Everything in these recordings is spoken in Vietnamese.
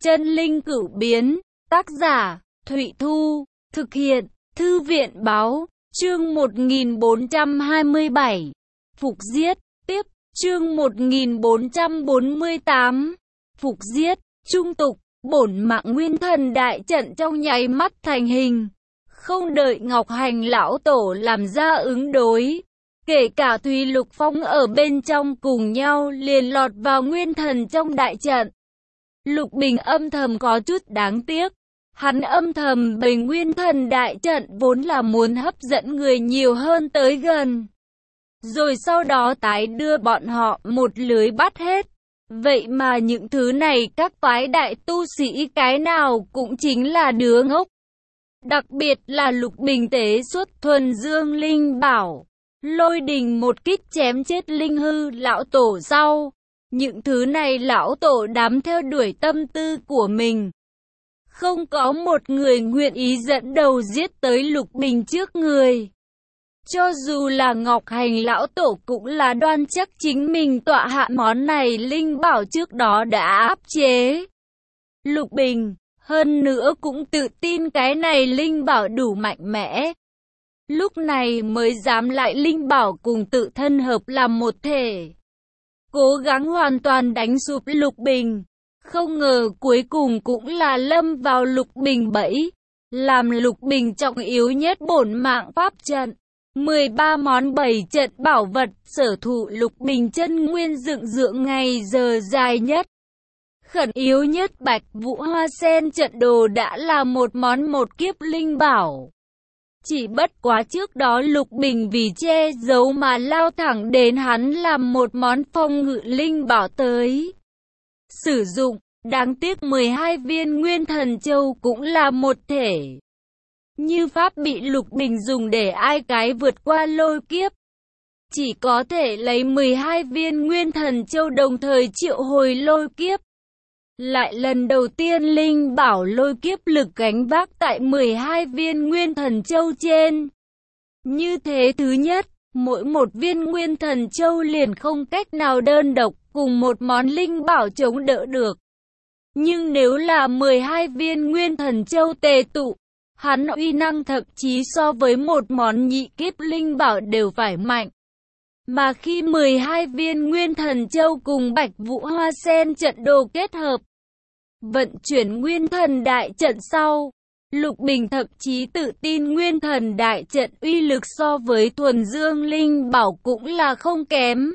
Chân linh cửu biến, tác giả, Thụy Thu, thực hiện, Thư viện báo, chương 1427, Phục giết, tiếp, chương 1448, Phục giết, trung tục, bổn mạng nguyên thần đại trận trong nháy mắt thành hình. Không đợi Ngọc Hành lão tổ làm ra ứng đối, kể cả Thúy Lục Phong ở bên trong cùng nhau liền lọt vào nguyên thần trong đại trận. Lục Bình âm thầm có chút đáng tiếc. Hắn âm thầm bày nguyên thần đại trận vốn là muốn hấp dẫn người nhiều hơn tới gần, rồi sau đó tái đưa bọn họ một lưới bắt hết. Vậy mà những thứ này các phái đại tu sĩ cái nào cũng chính là đứa ngốc. Đặc biệt là Lục Bình tế xuất thuần dương linh bảo, lôi đình một kích chém chết linh hư lão tổ sau. Những thứ này lão tổ đám theo đuổi tâm tư của mình. Không có một người nguyện ý dẫn đầu giết tới Lục Bình trước người. Cho dù là Ngọc Hành lão tổ cũng là đoan chắc chính mình tọa hạ món này linh bảo trước đó đã áp chế Lục Bình, hơn nữa cũng tự tin cái này linh bảo đủ mạnh mẽ. Lúc này mới dám lại linh bảo cùng tự thân hợp làm một thể, cố gắng hoàn toàn đánh sụp Lục Bình. Không ngờ cuối cùng cũng là lâm vào Lục Bình bẫy, làm Lục Bình trọng yếu nhất bổn mạng pháp trận. 13 món bày trận bảo vật sở thụ Lục Bình chân nguyên dựng dưỡng ngày giờ dài nhất. Khẩn yếu nhất Bạch Vũ Hoa Sen trận đồ đã là một món một kiếp linh bảo. Chỉ bất quá trước đó Lục Bình vì che giấu mà lao thẳng đến hắn làm một món phong ngự linh bảo tới sử dụng. Đáng tiếc 12 viên nguyên thần châu cũng là một thể. Như pháp bị Lục Bình dùng để ai cái vượt qua lôi kiếp. Chỉ có thể lấy 12 viên nguyên thần châu đồng thời triệu hồi lôi kiếp. Lại lần đầu tiên linh bảo lôi kiếp lực gánh vác tại 12 viên nguyên thần châu trên. Như thế thứ nhất, mỗi một viên nguyên thần châu liền không cách nào đơn độc cùng một món linh bảo chống đỡ được. Nhưng nếu là 12 viên nguyên thần châu tề tụ, hắn uy năng thậm chí so với một món nhị kiếp linh bảo đều phải mạnh. Mà khi 12 viên nguyên thần châu cùng Bạch Vũ Hoa Sen trận đồ kết hợp, vận chuyển nguyên thần đại trận sau, Lục Bình thậm chí tự tin nguyên thần đại trận uy lực so với thuần dương linh bảo cũng là không kém.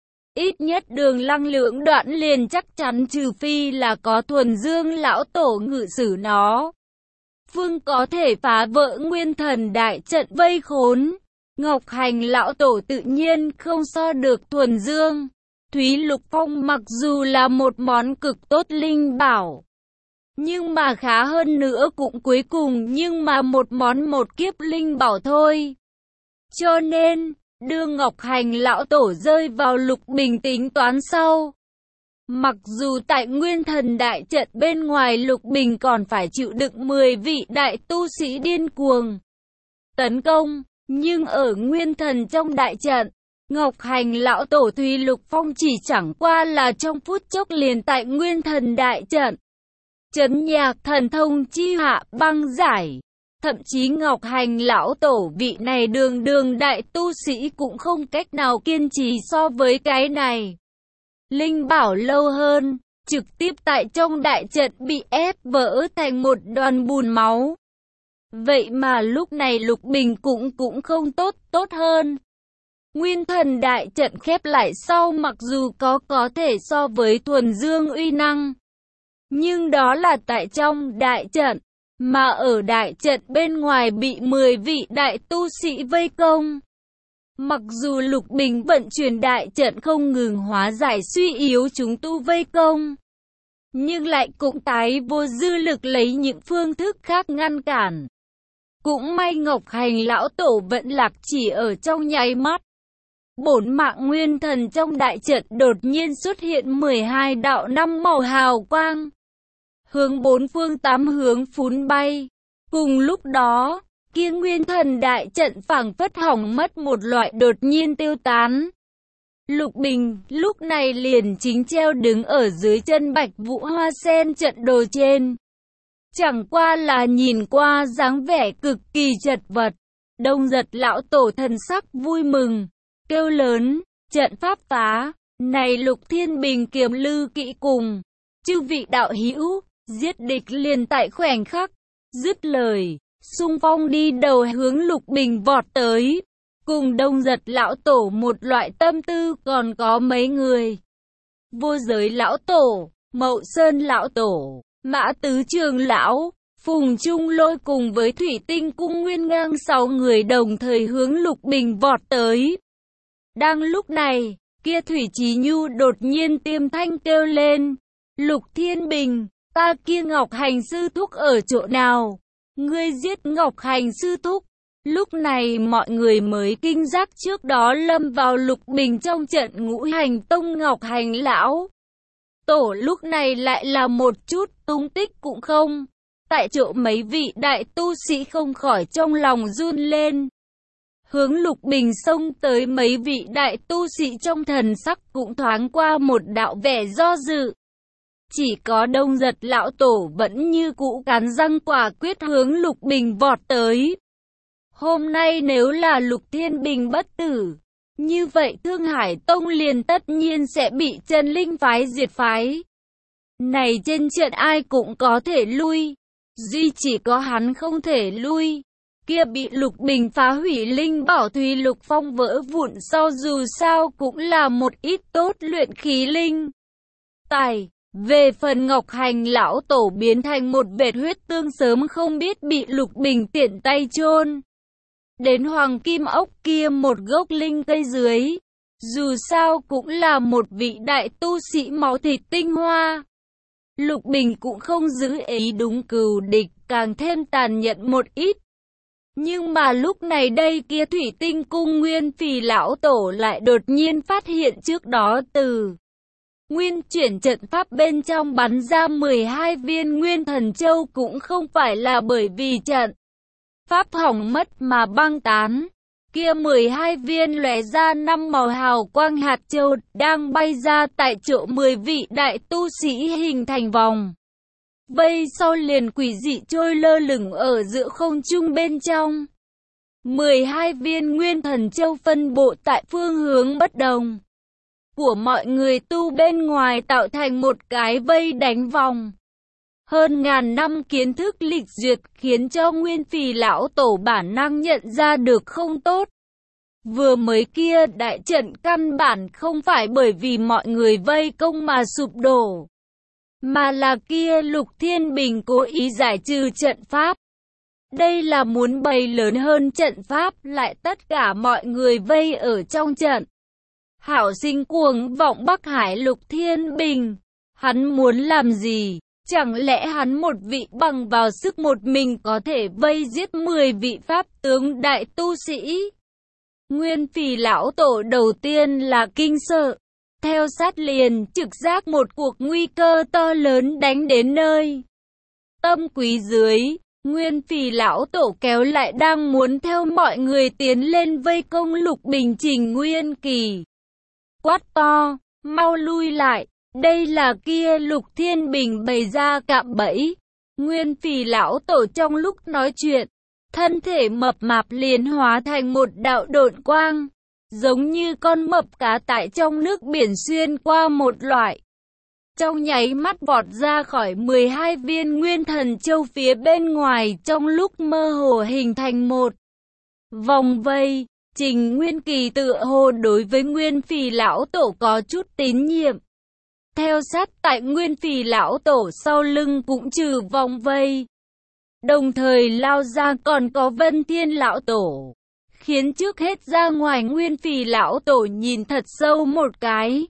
Ít nhất đường năng lượng đoạn liền chắc chắn, trừ phi là có thuần dương lão tổ ngự sử nó, phương có thể phá vỡ nguyên thần đại trận vây khốn. Ngọc Hành lão tổ tự nhiên không so được thuần dương. Thúy Lục Phong mặc dù là một món cực tốt linh bảo, nhưng mà khá hơn nữa cũng cuối cùng nhưng mà một món một kiếp linh bảo thôi. Cho nên đưa Ngọc Hành lão tổ rơi vào Lục Bình tính toán sau. Mặc dù tại nguyên thần đại trận bên ngoài Lục Bình còn phải chịu đựng 10 vị đại tu sĩ điên cuồng tấn công, nhưng ở nguyên thần trong đại trận, Ngọc Hành lão tổ Thúy Lục Phong chỉ chẳng qua là trong phút chốc liền tại nguyên thần đại trận trấn nhạc thần thông chi hạ băng giải. Thậm chí Ngọc Hành lão tổ vị này đường đại tu sĩ cũng không cách nào kiên trì so với cái này linh bảo lâu hơn, trực tiếp tại trong đại trận bị ép vỡ thành một đoàn bùn máu. Vậy mà lúc này Lục Bình cũng không tốt hơn. Nguyên thần đại trận khép lại sau mặc dù có thể so với thuần dương uy năng, nhưng đó là tại trong đại trận. Mà ở đại trận bên ngoài bị 10 vị đại tu sĩ vây công. Mặc dù Lục Bình vận chuyển đại trận không ngừng hóa giải suy yếu chúng tu vây công, nhưng lại cũng tái vô dư lực lấy những phương thức khác ngăn cản. Cũng may Ngọc Hành lão tổ vẫn lạc chỉ ở trong nháy mắt. Bổn mạng nguyên thần trong đại trận đột nhiên xuất hiện 12 đạo năm màu hào quang, hướng bốn phương tám hướng phún bay. Cùng lúc đó, kia nguyên thần đại trận phảng phất hỏng mất một loại đột nhiên tiêu tán. Lục Bình lúc này liền chính treo đứng ở dưới chân Bạch Vũ Hoa Sen trận đồ trên. Chẳng qua là nhìn qua dáng vẻ cực kỳ chật vật. Đông Giật lão tổ thần sắc vui mừng, kêu lớn, trận pháp phá, này Lục Thiên Bình Kiềm Lư kỵ cùng, chư vị đạo hữu, giết địch liền tại khoảnh khắc, dứt lời, xung phong đi đầu hướng Lục Bình vọt tới, cùng Đông Giật lão tổ một loại tâm tư còn có mấy người. Vô Giới lão tổ, Mậu Sơn lão tổ, Mã Tứ Trường lão, Phùng Trung Lôi cùng với Thủy Tinh Cung Nguyên Ngang 6 người đồng thời hướng Lục Bình vọt tới. Đang lúc này, kia Thủy Chí Nhu đột nhiên tiêm thanh kêu lên, Lục Thiên Bình, ta kia Ngọc Hành sư thúc ở chỗ nào? Ngươi giết Ngọc Hành sư thúc. Lúc này mọi người mới kinh giác trước đó lâm vào Lục Bình trong trận Ngũ Hành Tông Ngọc Hành lão tổ lúc này lại là một chút tung tích cũng không. Tại chỗ mấy vị đại tu sĩ không khỏi trong lòng run lên. Hướng Lục Bình xông tới mấy vị đại tu sĩ trong thần sắc cũng thoáng qua một đạo vẻ do dự. Chỉ có Đông Giật lão tổ vẫn như cũ cắn răng quả quyết hướng Lục Bình vọt tới. Hôm nay nếu là Lục Thiên Bình bất tử, như vậy Thương Hải Tông liền tất nhiên sẽ bị Chân Linh phái diệt phái. Này trên trận ai cũng có thể lui, duy chỉ có hắn không thể lui. Kia bị Lục Bình phá hủy linh bảo Thùy Lục Phong vỡ vụn sau dù sao cũng là một ít tốt luyện khí linh tài. Về phần Ngọc Hành lão tổ biến thành một vệt huyết tương sớm không biết bị Lục Bình tiện tay chôn đến Hoàng Kim Ốc kia một gốc linh cây dưới. Dù sao cũng là một vị đại tu sĩ máu thịt tinh hoa. Lục Bình cũng không giữ ý đúng cừu địch, càng thêm tàn nhẫn một ít. Nhưng mà lúc này đây kia Thủy Tinh Cung Nguyên Phì lão tổ lại đột nhiên phát hiện trước đó từ nguyên chuyển trận pháp bên trong bắn ra 12 viên Nguyên Thần Châu cũng không phải là bởi vì trận pháp hỏng mất mà băng tán. Kia 12 viên lóe ra 5 màu hào quang hạt châu đang bay ra tại chỗ 10 vị đại tu sĩ hình thành vòng vây sau liền quỷ dị trôi lơ lửng ở giữa không trung bên trong. 12 viên Nguyên Thần Châu phân bộ tại phương hướng bất đồng của mọi người tu bên ngoài tạo thành một cái vây đánh vòng. Hơn ngàn năm kiến thức lịch duyệt khiến cho Nguyên Phì lão tổ bản năng nhận ra được không tốt. Vừa mới kia đại trận căn bản không phải bởi vì mọi người vây công mà sụp đổ, mà là kia Lục Thiên Bình cố ý giải trừ trận pháp. Đây là muốn bày lớn hơn trận pháp, lại tất cả mọi người vây ở trong trận. Hảo sinh cuồng vọng Bắc Hải Lục Thiên Bình, hắn muốn làm gì? Chẳng lẽ hắn một vị bằng vào sức một mình có thể vây giết 10 vị pháp tướng đại tu sĩ? Nguyên Phì lão tổ đầu tiên là kinh sợ, theo sát liền trực giác một cuộc nguy cơ to lớn đánh đến nơi. Tâm quý dưới, Nguyên Phì lão tổ kéo lại đang muốn theo mọi người tiến lên vây công Lục Bình Trình Nguyên Kỳ. Quát to, mau lui lại, đây là kia Lục Thiên Bình bày ra cạm bẫy. Nguyên Phì lão tổ trong lúc nói chuyện, thân thể mập mạp liền hóa thành một đạo độn quang, giống như con mập cá tại trong nước biển xuyên qua một loại. Trong nháy mắt vọt ra khỏi 12 viên Nguyên Thần Châu phía bên ngoài, trong lúc mơ hồ hình thành một vòng vây. Trình Nguyên Kỳ tựa hồ đối với Nguyên Phì lão tổ có chút tín nhiệm. Theo sát tại Nguyên Phì lão tổ sau lưng cũng trừ vòng vây. Đồng thời lao ra còn có Vân Thiên lão tổ, khiến trước hết ra ngoài Nguyên Phì lão tổ nhìn thật sâu một cái.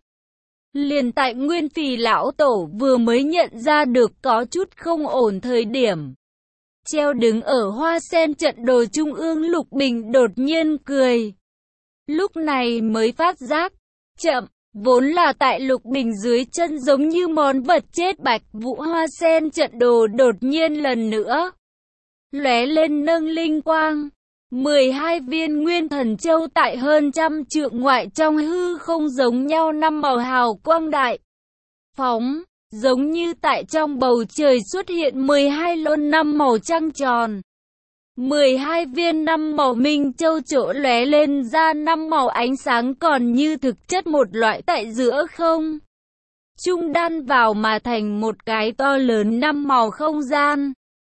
Liền tại Nguyên Phì lão tổ vừa mới nhận ra được có chút không ổn thời điểm, treo đứng ở Hoa Sen trận đồ trung ương Lục Bình đột nhiên cười. Lúc này mới phát giác, chậm, vốn là tại Lục Bình dưới chân giống như món vật chết Bạch Vũ Hoa Sen trận đồ đột nhiên lần nữa lóe lên nâng linh quang. 12 viên nguyên thần châu tại hơn trăm trượng ngoại trong hư không giống nhau năm màu hào quang đại phóng, giống như tại trong bầu trời xuất hiện 12 lôn năm màu trăng tròn. 12 viên năm màu minh châu chỗ lóe lên ra năm màu ánh sáng còn như thực chất một loại tại giữa không trung đan vào mà thành một cái to lớn năm màu không gian.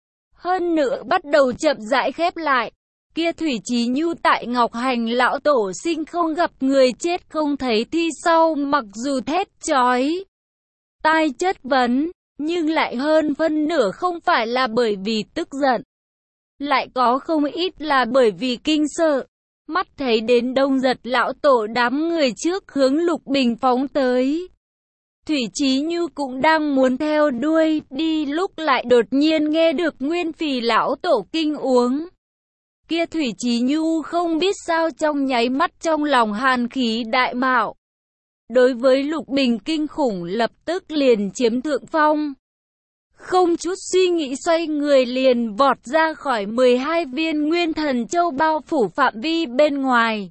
Hơn nữa bắt đầu chậm rãi khép lại. Kia Thủy Chí Nhu tại Ngọc Hành lão tổ sinh không gặp người chết không thấy thi sau, mặc dù thét chói tai chất vấn, nhưng lại hơn phân nửa không phải là bởi vì tức giận, lại có không ít là bởi vì kinh sợ. Mắt thấy đến Đông Giật lão tổ đám người trước hướng Lục Bình phóng tới, Thủy Chí Nhu cũng đang muốn theo đuôi đi, lúc lại đột nhiên nghe được Nguyên Phì lão tổ kinh uống. Kia Thủy Chí Nhu không biết sao trong nháy mắt trong lòng hàn khí đại mạo. Đối với Lục Bình kinh khủng lập tức liền chiếm thượng phong. Không chút suy nghĩ xoay người liền vọt ra khỏi 12 viên nguyên thần châu bao phủ phạm vi bên ngoài.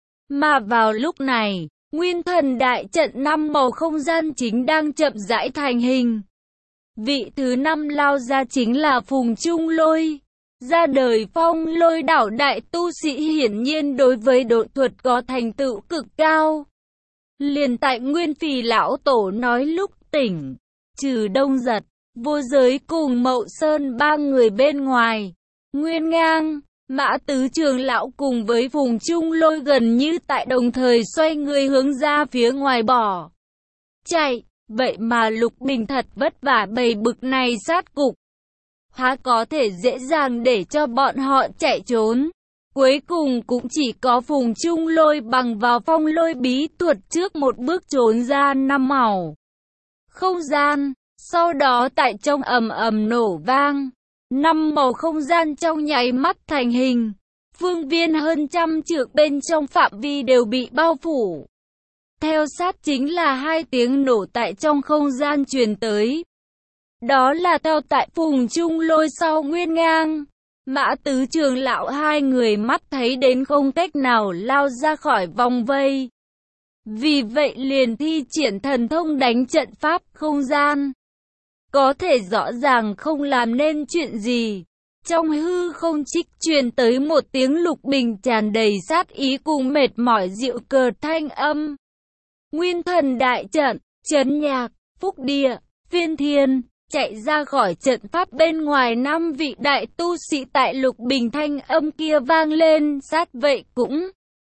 Mà vào lúc này, nguyên thần đại trận 5 màu không gian chính đang chậm rãi thành hình. Vị thứ 5 lao ra chính là Phùng Trung Lôi. Ra đời Phong Lôi đảo đại tu sĩ, hiển nhiên đối với độ thuật có thành tựu cực cao. Liền tại Nguyên Phì lão tổ nói lúc tỉnh, trừ Đông Giật, Vô Giới cùng Mậu Sơn ba người bên ngoài, Nguyên Ngang, Mã Tứ Trường lão cùng với Phùng Trung Lôi gần như tại đồng thời xoay người hướng ra phía ngoài bỏ chạy. Vậy mà Lục Bình thật vất vả bày bực này sát cục, há có thể dễ dàng để cho bọn họ chạy trốn. Cuối cùng cũng chỉ có Phùng Trung Lôi bằng vào phong lôi bí thuật trước một bước trốn ra 5 màu không gian. Sau đó tại trong ầm ầm nổ vang, 5 màu không gian trong nháy mắt thành hình. Phương viên hơn trăm trượng bên trong phạm vi đều bị bao phủ. Theo sát chính là 2 tiếng nổ tại trong không gian truyền tới. Đó là theo tại Phùng Trung Lôi sau Nguyên Ngang, Mã Tứ Trường lão hai người mắt thấy đến không cách nào lao ra khỏi vòng vây. Vì vậy liền thi triển thần thông đánh trận pháp không gian. Có thể rõ ràng không làm nên chuyện gì. Trong hư không trích truyền tới một tiếng Lục Bình tràn đầy sát ý cùng mệt mỏi dịu cợt thanh âm. Nguyên thần đại trận, Trấn Nhạc, Phúc Địa, Phiên Thiên. Chạy ra khỏi trận pháp bên ngoài 5 vị đại tu sĩ tại Lục Bình thanh âm kia vang lên, sát vậy cũng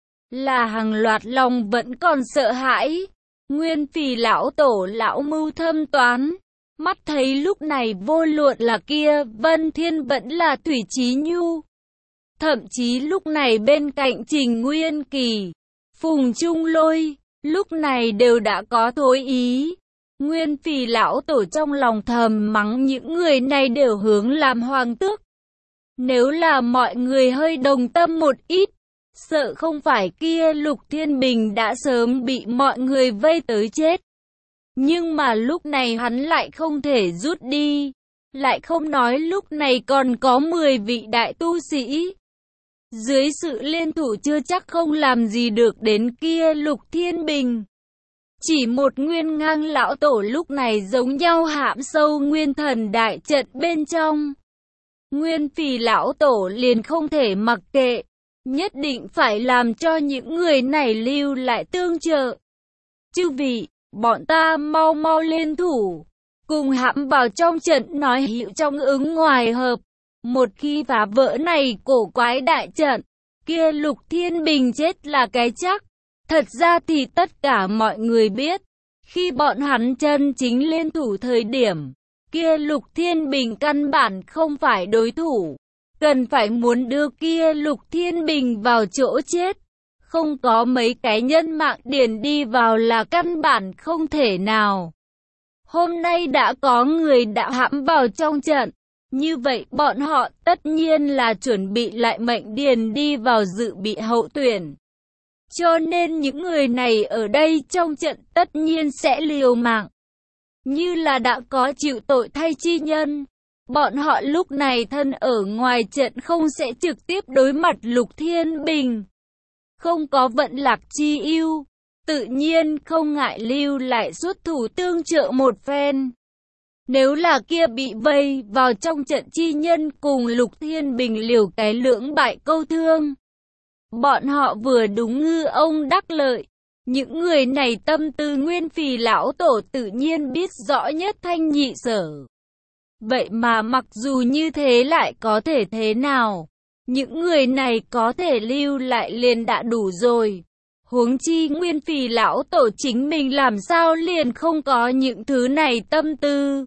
là hàng loạt lòng vẫn còn sợ hãi. Nguyên Phì lão tổ lão mưu thâm toán, mắt thấy lúc này vô luận là kia Vân Thiên vẫn là Thủy Chí Nhu, thậm chí lúc này bên cạnh Trình Nguyên Kỳ, Phùng Trung Lôi, lúc này đều đã có thối ý. Nguyên Phì lão tổ trong lòng thầm mắng những người này đều hướng làm hoàng tước. Nếu là mọi người hơi đồng tâm một ít, sợ không phải kia Lục Thiên Bình đã sớm bị mọi người vây tới chết. Nhưng mà lúc này hắn lại không thể rút đi. Lại không nói lúc này còn có 10 vị đại tu sĩ. Dưới sự liên thủ chưa chắc không làm gì được đến kia Lục Thiên Bình. Chỉ một Nguyên Ngang lão tổ lúc này giống nhau hãm sâu nguyên thần đại trận bên trong. Nguyên Phì lão tổ liền không thể mặc kệ, nhất định phải làm cho những người này lưu lại tương trợ. Chư vị, bọn ta mau mau liên thủ, cùng hãm vào trong trận nói hiệu trong ứng ngoài hợp. Một khi phá vỡ này cổ quái đại trận, kia Lục Thiên Bình chết là cái chắc. Thật ra thì tất cả mọi người biết, khi bọn hắn chân chính liên thủ thời điểm, kia Lục Thiên Bình căn bản không phải đối thủ. Cần phải muốn đưa kia Lục Thiên Bình vào chỗ chết. Không có mấy cái nhân mạng điền đi vào là căn bản không thể nào. Hôm nay đã có người đã hãm vào trong trận. Như vậy bọn họ tất nhiên là chuẩn bị lại mệnh điền đi vào dự bị hậu tuyển. Cho nên những người này ở đây trong trận tất nhiên sẽ liều mạng. Như là đã có chịu tội thay chi nhân. Bọn họ lúc này thân ở ngoài trận không sẽ trực tiếp đối mặt Lục Thiên Bình. Không có vận Lạc chi ưu, tự nhiên không ngại lưu lại xuất thủ tương trợ một phen. Nếu là kia bị vây vào trong trận chi nhân cùng Lục Thiên Bình liều cái lưỡng bại câu thương. Bọn họ vừa đúng ngư ông đắc lợi. Những người này tâm tư Nguyên Phì lão tổ tự nhiên biết rõ nhất thanh nhị sở. Vậy mà mặc dù như thế lại có thể thế nào? Những người này có thể lưu lại liền đã đủ rồi. Huống chi Nguyên Phì lão tổ chính mình làm sao liền không có những thứ này tâm tư.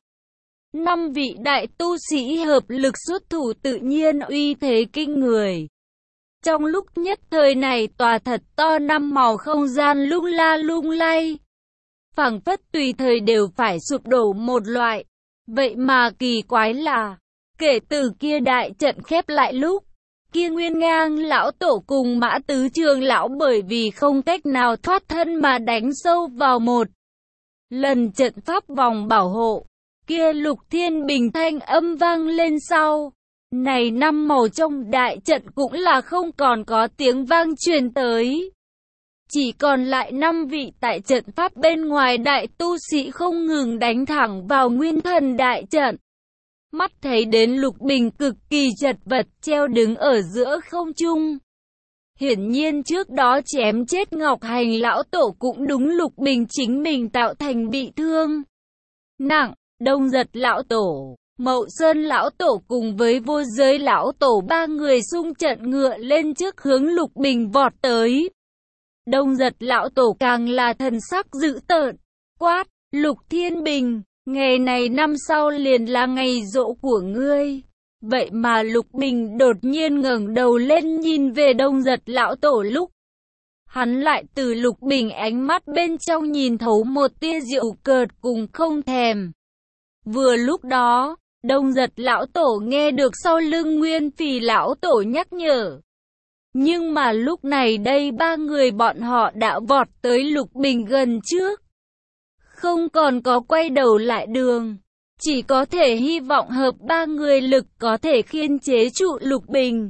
5 vị đại tu sĩ hợp lực xuất thủ tự nhiên uy thế kinh người. Trong lúc nhất thời này tòa thật to 5 màu không gian lung la lung lay. Phảng phất tùy thời đều phải sụp đổ một loại. Vậy mà kỳ quái là, kể từ kia đại trận khép lại lúc, kia Nguyên Ngang lão tổ cùng Mã Tứ Trường lão bởi vì không cách nào thoát thân mà đánh sâu vào một lần trận pháp vòng bảo hộ. Kia Lục Thiên Bình thanh âm vang lên sau. Này 5 màu trong đại trận cũng là không còn có tiếng vang truyền tới. Chỉ còn lại 5 vị tại trận pháp bên ngoài đại tu sĩ không ngừng đánh thẳng vào nguyên thần đại trận. Mắt thấy đến Lục Bình cực kỳ chật vật treo đứng ở giữa không trung. Hiển nhiên trước đó chém chết Ngọc Hành lão tổ cũng đúng Lục Bình chính mình tạo thành bị thương nặng. Đông Giật lão tổ, Mậu Sơn lão tổ cùng với Vô Giới lão tổ 3 người xung trận ngựa lên trước hướng Lục Bình vọt tới. Đông Giật lão tổ càng là thần sắc dữ tợn, quát, Lục Thiên Bình, ngày này năm sau liền là ngày giỗ của ngươi. Vậy mà Lục Bình đột nhiên ngẩng đầu lên nhìn về Đông Giật lão tổ lúc. Hắn lại từ Lục Bình ánh mắt bên trong nhìn thấu một tia giễu cợt cùng không thèm. Vừa lúc đó, Đông Giật lão tổ nghe được sau lưng Nguyên Phì lão tổ nhắc nhở. Nhưng mà lúc này đây 3 người bọn họ đã vọt tới Lục Bình gần trước. Không còn có quay đầu lại đường. Chỉ có thể hy vọng hợp 3 người lực có thể khiên chế trụ Lục Bình.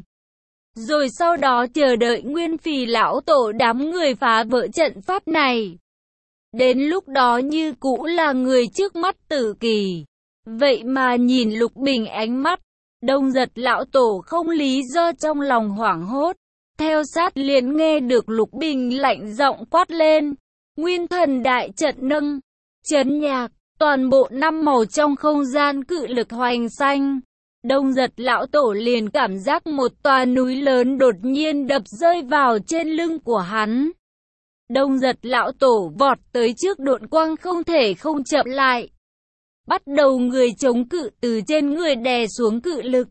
Rồi sau đó chờ đợi Nguyên Phì lão tổ đám người phá vỡ trận pháp này. Đến lúc đó như cũ là người trước mắt tử kỳ. Vậy mà nhìn Lục Bình ánh mắt, Đông Giật lão tổ không lý do trong lòng hoảng hốt. Theo sát liền nghe được Lục Bình lạnh giọng quát lên. Nguyên thần đại trận nâng, chấn nhạc, toàn bộ 5 màu trong không gian cự lực hoành xanh. Đông Giật lão tổ liền cảm giác một tòa núi lớn đột nhiên đập rơi vào trên lưng của hắn. Đông Giật lão tổ vọt tới trước độn quang không thể không chậm lại. Bắt đầu người chống cự từ trên người đè xuống cự lực.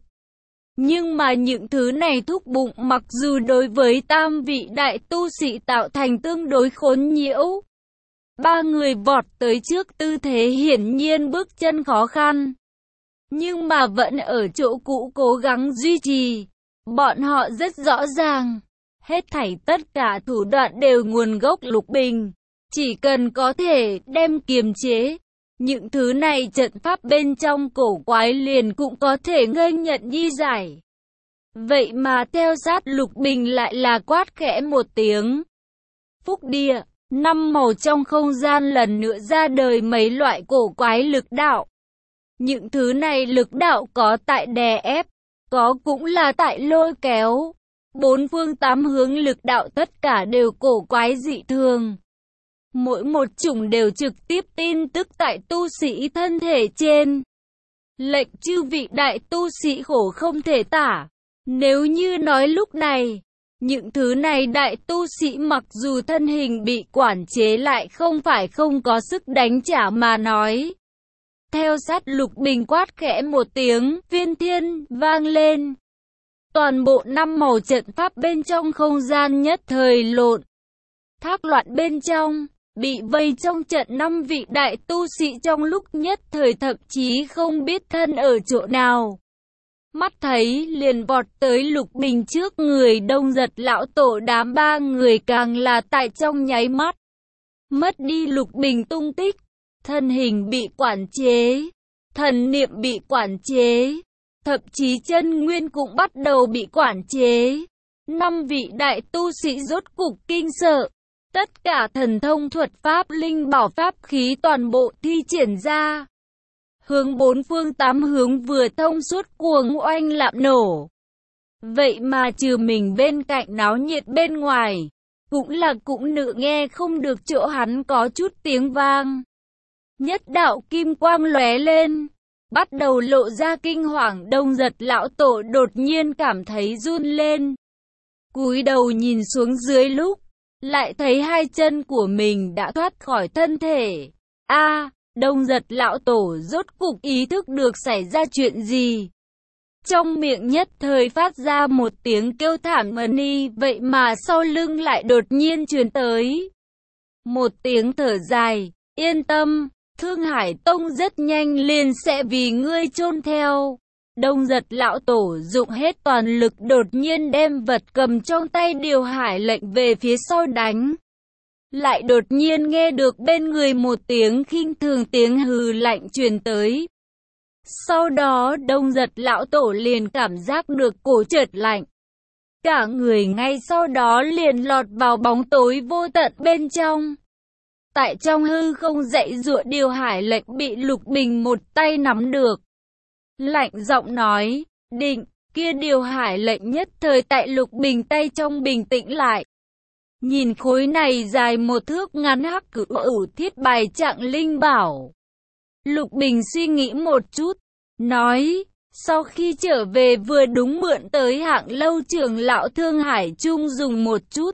Nhưng mà những thứ này thúc bụng mặc dù đối với 3 vị đại tu sĩ tạo thành tương đối khốn nhiễu. 3 người vọt tới trước tư thế hiển nhiên bước chân khó khăn. Nhưng mà vẫn ở chỗ cũ cố gắng duy trì. Bọn họ rất rõ ràng. Hết thảy tất cả thủ đoạn đều nguồn gốc Lục Bình. Chỉ cần có thể đem kiềm chế. Những thứ này trận pháp bên trong cổ quái liền cũng có thể nghênh nhận di giải. Vậy mà theo sát Lục Bình lại là quát khẽ một tiếng. Phúc địa, 5 màu trong không gian lần nữa ra đời mấy loại cổ quái lực đạo. Những thứ này lực đạo có tại đè ép, có cũng là tại lôi kéo. 4 phương 8 hướng lực đạo tất cả đều cổ quái dị thường. Mỗi một chủng đều trực tiếp tin tức tại tu sĩ thân thể trên. Lệnh chư vị đại tu sĩ khổ không thể tả. Nếu như nói lúc này, những thứ này đại tu sĩ mặc dù thân hình bị quản chế lại không phải không có sức đánh trả mà nói. Theo sát Lục Bình quát khẽ một tiếng, viên thiên vang lên. Toàn bộ 5 màu trận pháp bên trong không gian nhất thời lộn. Thác loạn bên trong, bị vây trong trận 5 vị đại tu sĩ trong lúc nhất thời thậm chí không biết thân ở chỗ nào. Mắt thấy liền vọt tới Lục Bình trước người Đông Giật lão tổ đám 3 người càng là tại trong nháy mắt. Mất đi Lục Bình tung tích, thân hình bị quản chế. thần niệm bị quản chế, thậm chí chân nguyên cũng bắt đầu bị quản chế. 5 vị đại tu sĩ rốt cục kinh sợ, tất cả thần thông thuật pháp linh bảo pháp khí toàn bộ thi triển ra. Hướng bốn phương tám hướng vừa thông suốt cuồng oanh lạm nổ. Vậy mà trừ mình bên cạnh náo nhiệt bên ngoài, cũng nữ nghe không được chỗ hắn có chút tiếng vang. Nhất đạo kim quang lóe lên, bắt đầu lộ ra kinh hoàng. Đông Giật lão tổ đột nhiên cảm thấy run lên. Cúi đầu nhìn xuống dưới lúc, lại thấy hai chân của mình đã thoát khỏi thân thể. Đông Giật lão tổ rốt cục ý thức được xảy ra chuyện gì. Trong miệng nhất thời phát ra một tiếng kêu thảm ni, vậy mà sau lưng lại đột nhiên truyền tới một tiếng thở dài, yên tâm, Thương Hải Tông rất nhanh liền sẽ vì ngươi chôn theo. Đông Giật lão tổ dụng hết toàn lực đột nhiên đem vật cầm trong tay điều hải lệnh về phía sau đánh. Lại đột nhiên nghe được bên người một tiếng khinh thường tiếng hừ lạnh truyền tới. Sau đó Đông Giật lão tổ liền cảm giác được cổ chợt lạnh. Cả người ngay sau đó liền lọt vào bóng tối vô tận bên trong. Tại trong hư không dãy giụa điều hải lệnh bị Lục Bình một tay nắm được. Lạnh giọng nói, định, kia điều hải lệnh nhất thời tại Lục Bình tay trong bình tĩnh lại. Nhìn khối này dài 1 thước ngắn hắc cửu ủ thiết bài trạng linh bảo. Lục Bình suy nghĩ một chút, nói, sau khi trở về vừa đúng mượn tới Hạng Lâu trưởng lão Thương Hải Trung dùng một chút.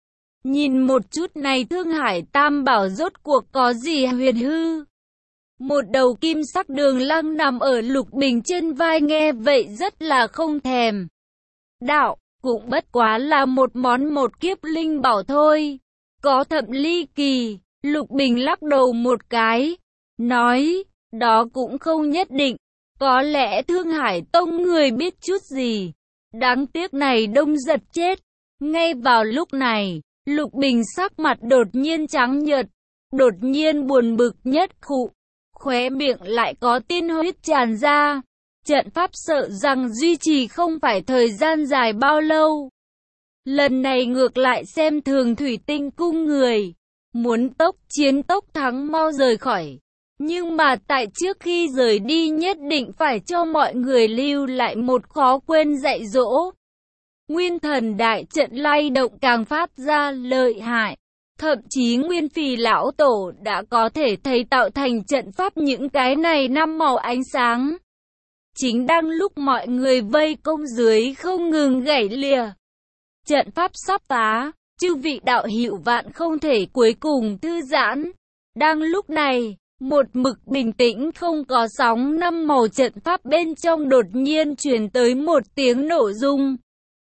Nhìn một chút này Thương Hải Tam Bảo rốt cuộc có gì huyền hư. Một đầu kim sắc đường lăng nằm ở Lục Bình trên vai, nghe vậy rất là không thèm. Đạo, cũng bất quá là một món một kiếp linh bảo thôi. Có thậm ly kỳ. Lục Bình lắc đầu một cái, nói, đó cũng không nhất định. Có lẽ Thương Hải Tông người biết chút gì. Đáng tiếc này Đông Giật chết. Ngay vào lúc này, Lục Bình sắc mặt đột nhiên trắng nhợt, đột nhiên buồn bực nhất khụ, khóe miệng lại có tiên huyết tràn ra. Trận pháp sợ rằng duy trì không phải thời gian dài bao lâu. Lần này ngược lại xem thường Thủy Tinh Cung người, muốn tốc chiến tốc thắng mau rời khỏi. Nhưng mà tại trước khi rời đi nhất định phải cho mọi người lưu lại một khó quên dạy dỗ. Nguyên thần đại trận lay động càng phát ra lợi hại. Thậm chí Nguyên Phì lão tổ đã có thể thấy tạo thành trận pháp những cái này 5 màu ánh sáng. Chính đang lúc mọi người vây công dưới không ngừng gãy lìa. Trận pháp sắp phá, chư vị đạo hữu vạn không thể cuối cùng thư giãn. Đang lúc này, một mực bình tĩnh không có sóng 5 màu trận pháp bên trong đột nhiên truyền tới một tiếng nổ rung.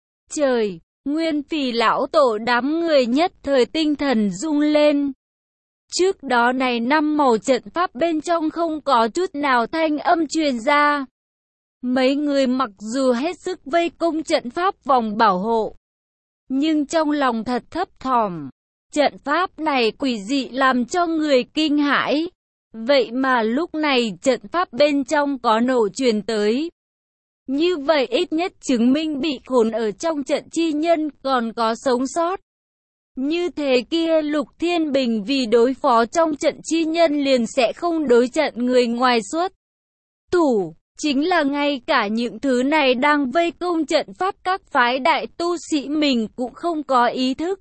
Trời, Nguyên Phì lão tổ đám người nhất thời tinh thần rung lên. Trước đó này 5 màu trận pháp bên trong không có chút nào thanh âm truyền ra. Mấy người mặc dù hết sức vây công trận pháp vòng bảo hộ, nhưng trong lòng thật thấp thỏm. Trận pháp này quỷ dị làm cho người kinh hãi. Vậy mà lúc này trận pháp bên trong có nổ truyền tới. Như vậy ít nhất chứng minh bị khốn ở trong trận chi nhân còn có sống sót. Như thế kia Lục Thiên Bình vì đối phó trong trận chi nhân liền sẽ không đối trận người ngoài xuất thủ. Chính là ngay cả những thứ này đang vây công trận pháp các phái đại tu sĩ mình cũng không có ý thức.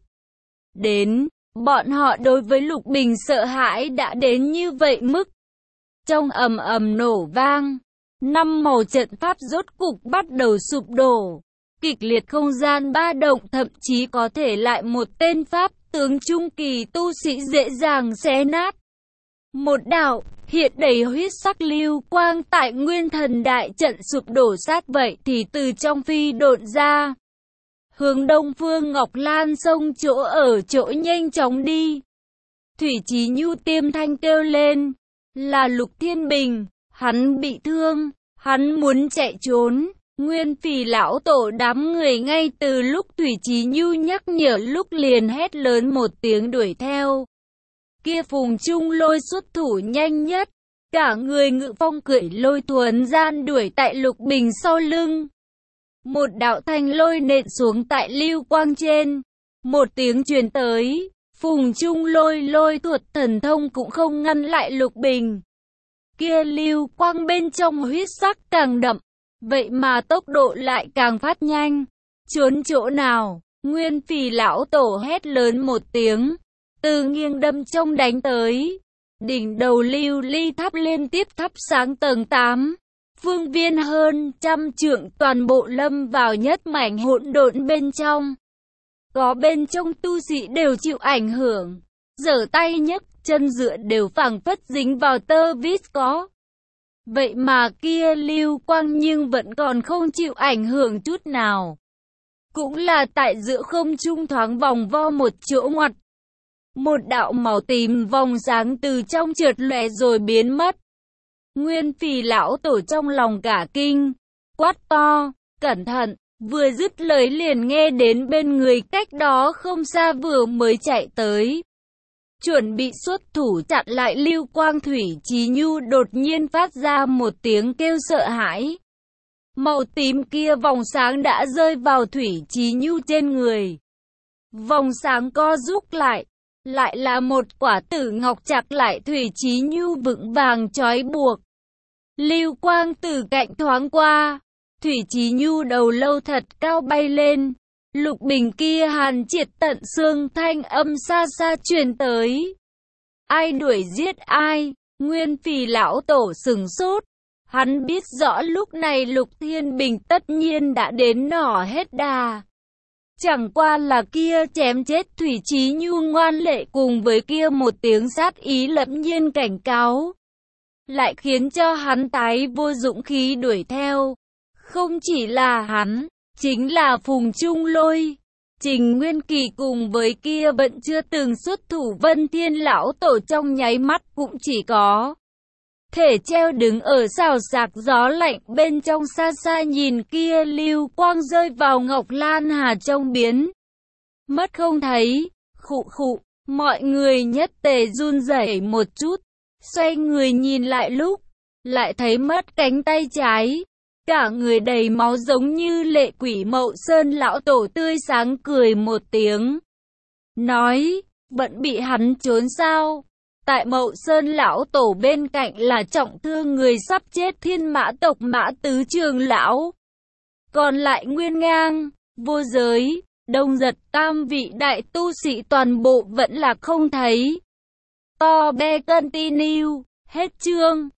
Đến, bọn họ đối với Lục Bình sợ hãi đã đến như vậy mức. Trong ầm ầm nổ vang, 5 màu trận pháp rốt cục bắt đầu sụp đổ. Kịch liệt không gian ba động, thậm chí có thể lại một tên pháp tướng trung kỳ tu sĩ dễ dàng xé nát. Một đạo hiện đầy huyết sắc lưu quang tại Nguyên Thần đại trận sụp đổ sát vậy thì từ trong phi độn ra. Hướng đông phương Ngọc Lan sông chỗ nhanh chóng đi. Thủy Chí Nhu tiêm thanh kêu lên, là Lục Thiên Bình, hắn bị thương, hắn muốn chạy trốn. Nguyên Phì lão tổ đám người ngay từ lúc Thủy Chí Nhu nhắc nhở lúc liền hét lớn một tiếng đuổi theo. Kia Phùng Trung Lôi xuất thủ nhanh nhất, Cả người Ngự Phong cưỡi lôi thuấn gian đuổi tại Lục Bình sau lưng. Một đạo thanh lôi nện xuống tại Lưu Quang trên. Một tiếng truyền tới, Phùng Trung lôi thuật thần thông cũng không ngăn lại Lục Bình. Kia Lưu Quang bên trong huyết sắc càng đậm, vậy mà tốc độ lại càng phát nhanh. Trốn chỗ nào? Nguyên Phỉ lão tổ hét lớn một tiếng, từ nghiêng đâm trong đánh tới. Đỉnh đầu lưu ly tháp liên tiếp thắp sáng tầng 8. Phương viên hơn trăm trượng toàn bộ lâm vào nhất mảnh hỗn độn bên trong. Có bên trong tu sĩ đều chịu ảnh hưởng. Giở tay nhấc chân dựa đều phảng phất dính vào tơ vít có. Vậy mà kia Lưu Quang nhưng vẫn còn không chịu ảnh hưởng chút nào. Cũng là tại giữa không trung thoáng vòng vo một chỗ ngoặt. Một đạo màu tím vòng sáng từ trong chợt lóe rồi biến mất. Nguyên Phỉ lão tổ trong lòng cả kinh, quát to, cẩn thận, vừa dứt lời liền nghe đến bên người cách đó không xa vừa mới chạy tới. Chuẩn bị xuất thủ chặn lại Lưu Quang Thủy Chí Nhu đột nhiên phát ra một tiếng kêu sợ hãi. Màu tím kia vòng sáng đã rơi vào Thủy Chí Nhu trên người. Vòng sáng co rút lại là một quả tử ngọc chặt lại Thủy Chí Nhu vững vàng trói buộc. Lưu Quang từ cạnh thoáng qua, Thủy Chí Nhu đầu lâu thật cao bay lên. Lục Bình kia hàn triệt tận xương thanh âm xa xa truyền tới. Ai đuổi giết ai? Nguyên Phỉ lão tổ sừng sốt. Hắn biết rõ lúc này Lục Thiên Bình tất nhiên đã đến nỏ hết đà. Chẳng qua là kia chém chết Thủy Chí Nhu ngoan lệ cùng với kia một tiếng sát ý lẫm nhiên cảnh cáo, lại khiến cho hắn tái vô dũng khí đuổi theo. Không chỉ là hắn, chính là Phùng Trung Lôi, Trình Nguyên Kỳ cùng với kia vẫn chưa từng xuất thủ Vân Thiên lão tổ trong nháy mắt cũng chỉ có thể treo đứng ở xào xạc gió lạnh bên trong xa xa nhìn kia Lưu Quang rơi vào Ngọc Lan Hà trong biến mất không thấy. Khụ khụ, mọi người nhất tề run rẩy một chút, xoay người nhìn lại lúc lại thấy mất cánh tay trái, cả người đầy máu giống như lệ quỷ. Mậu Sơn lão tổ tươi sáng cười một tiếng, nói, vẫn bị hắn trốn sao? Tại Mậu Sơn lão tổ bên cạnh là trọng thương người sắp chết Thiên Mã tộc Mã Tứ Trường lão. Còn lại Nguyên Ngang, Vô Giới, Đông Giật tam vị đại tu sĩ toàn bộ vẫn là không thấy. To be continue, hết chương.